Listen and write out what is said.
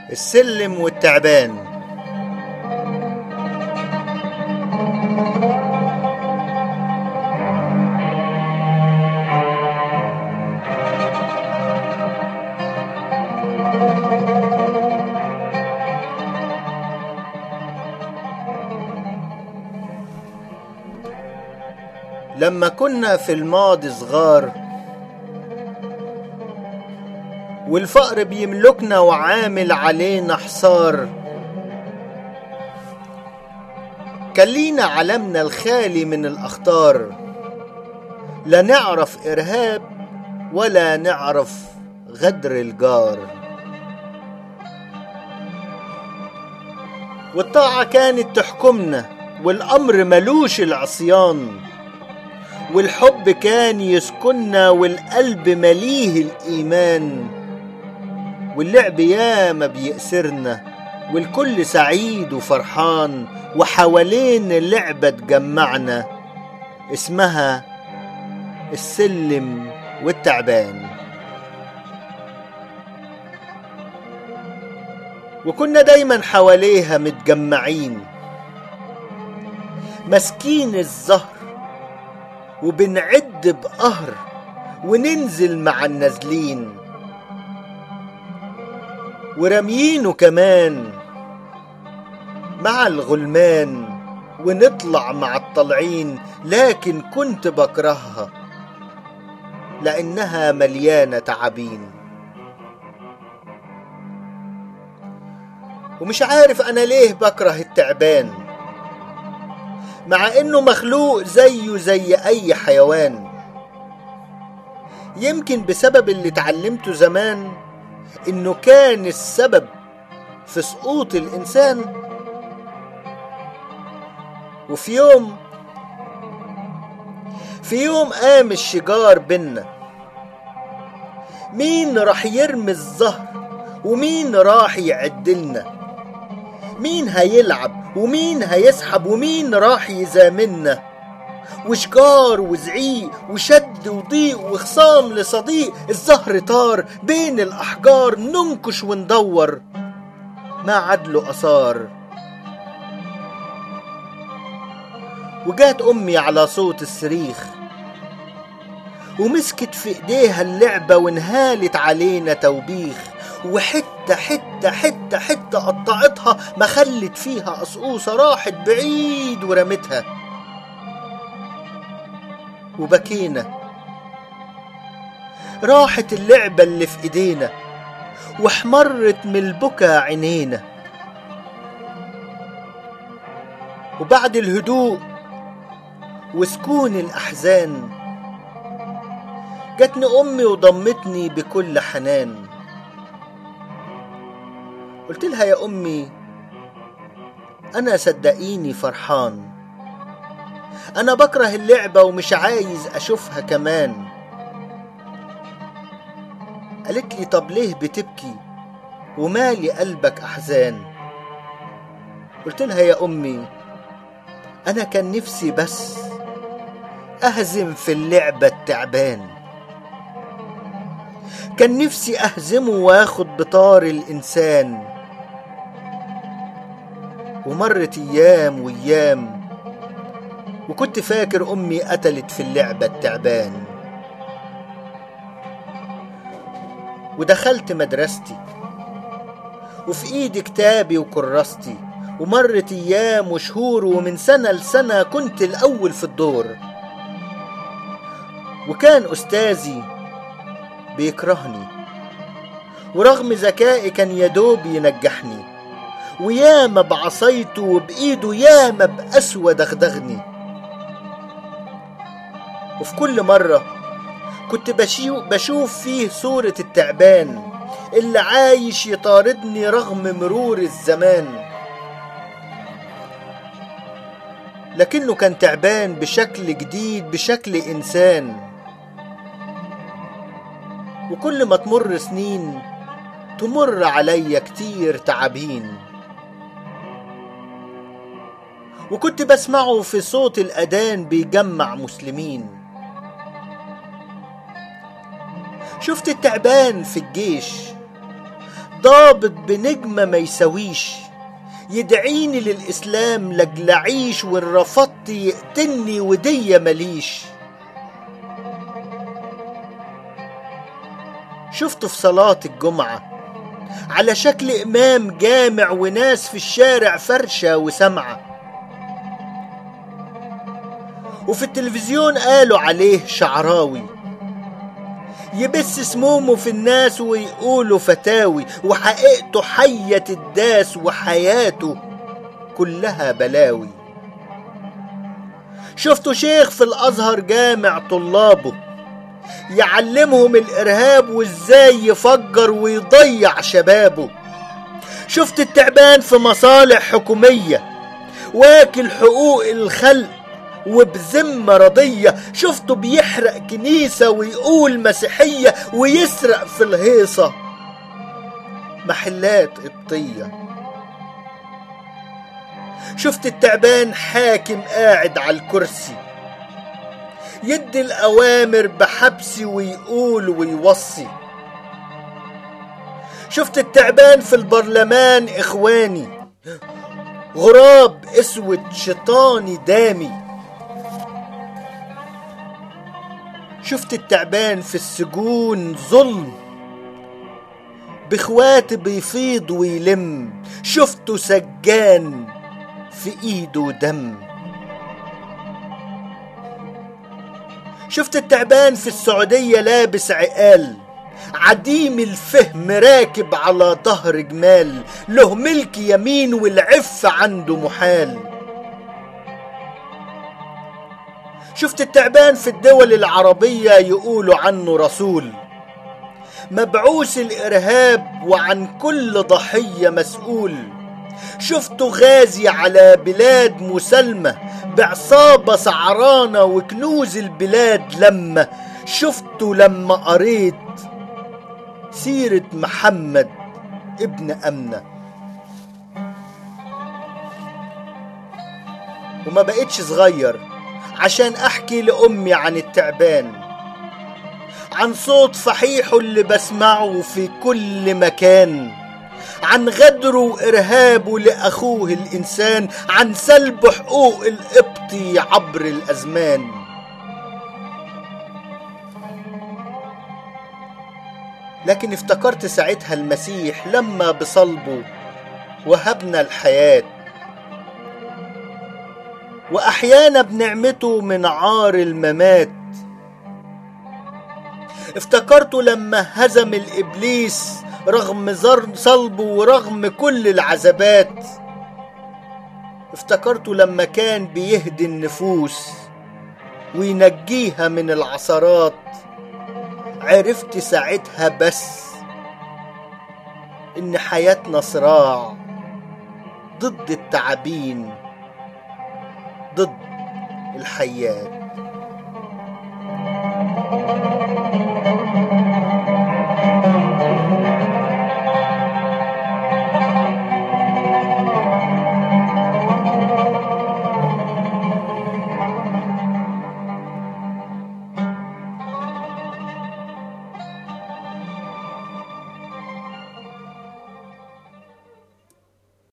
السلم والتعبان. لما كنا في الماضي صغار والفقر بيملكنا وعامل علينا حصار، كان لينا عالمنا الخالي من الأخطار، لا نعرف إرهاب ولا نعرف غدر الجار. والطاعة كانت تحكمنا والأمر ملوش العصيان، والحب كان يسكننا والقلب مليه الإيمان. واللعب ياما بيأسرنا والكل سعيد وفرحان، وحوالين اللعبة تجمعنا اسمها السلم والتعبان. وكنا دايما حواليها متجمعين مسكين الزهر، وبنعد بقهر وننزل مع النازلين، ورميينه كمان مع الغلمان ونطلع مع الطالعين. لكن كنت بكرهها لأنها مليانة تعابين. ومش عارف أنا ليه بكره التعبان مع إنه مخلوق زيه زي أي حيوان. يمكن بسبب اللي اتعلمته زمان إنه كان السبب في سقوط الإنسان. وفي يوم قام الشجار بينا، مين راح يرمي الزهر ومين راح يعدلنا، مين هيلعب ومين هيسحب ومين راح يزاملنا. وشجار وزعيق وشد وضيق وخصام لصديق، الزهر طار بين الأحجار، ننكش وندور ما عدله أثار. وجات أمي على صوت الصريخ ومسكت في إيديها اللعبة وانهالت علينا توبيخ، وحتة حتة حتة حتة قطعتها ما خلت فيها قصقوصة، راحت بعيد ورمتها. وبكينا، راحت اللعبة اللي في ايدينا واحمرت من البكا عينينا. وبعد الهدوء وسكون الأحزان جاتني أمي وضمتني بكل حنان. قلت لها يا أمي أنا صدقيني فرحان، أنا بكره اللعبة ومش عايز أشوفها كمان. قالت لي طب ليه بتبكي ومالي قلبك أحزان؟ قلت لها يا أمي أنا كان نفسي بس أهزم في اللعبة التعبان، كان نفسي أهزمه واخد بطار الإنسان. ومرت أيام وأيام وكنت فاكر أمي قتلت في اللعبة التعبان. ودخلت مدرستي وفي إيدي كتابي وكراستي، ومرت أيام وشهور ومن سنة لسنة كنت الأول في الدور. وكان أستاذي بيكرهني ورغم ذكائي كان يدوب ينجحني، وياما بعصيته وبإيده ياما بأسوى دغدغني. وفي كل مرة كنت بشوف فيه صورة التعبان اللي عايش يطاردني رغم مرور الزمان. لكنه كان تعبان بشكل جديد، بشكل إنسان. وكل ما تمر سنين تمر عليا كتير تعابين. وكنت بسمعه في صوت الأذان بيجمع مسلمين. شفت التعبان في الجيش ضابط بنجمة ما يسويش، يدعيني للإسلام لجل أعيش، وإن رفضت يقتلني ودية مليش. شفته في صلاة الجمعة على شكل إمام جامع، وناس في الشارع فرشة وسمعة، وفي التلفزيون قالوا عليه شعراوي، يبث سمومه في الناس ويقولوا فتاوي، وحقيقته حية الداس وحياته كلها بلاوي. شفته شيخ في الأزهر جامع طلابه، يعلمهم الإرهاب وإزاي يفجر ويضيع شبابه. شفت التعبان في مصالح حكومية واكل حقوق الخلق وبذمة رضية. شفته بيحرق كنيسة ويقول مسيحية، ويسرق في الهيصة محلات قبطية. شفت التعبان حاكم قاعد على الكرسي، يدي الأوامر بحبسي ويقول ويوصي. شفت التعبان في البرلمان إخواني، غراب اسود شيطاني دامي. شفت التعبان في السجون ظلم، بإخوات بيفيض ويلم. شفته سجان في ايده دم. شفت التعبان في السعودية لابس عقال، عديم الفهم راكب على ظهر جمال، له ملك يمين والعف عنده محال. شفت التعبان في الدول العربية يقولوا عنه رسول، مبعوث الإرهاب وعن كل ضحية مسؤول. شفته غازي على بلاد مسلمة بعصابة سعرانة وكنوز البلاد لما. شفته لما قريت سيرة محمد ابن أمنة. وما بقيتش صغير عشان أحكي لأمي عن التعبان، عن صوت فحيحه اللي بسمعه في كل مكان، عن غدره وإرهابه لأخوه الإنسان، عن سلب حقوق القبطي عبر الأزمان. لكن افتكرت ساعتها المسيح لما بصلبه وهبنا الحياة، وأحيانا بنعمته من عار الممات. افتكرته لما هزم الإبليس رغم صلبه ورغم كل العذابات. افتكرته لما كان بيهدي النفوس وينجيها من العثرات. عرفت ساعتها بس إن حياتنا صراع ضد التعابين، ضد الحيات.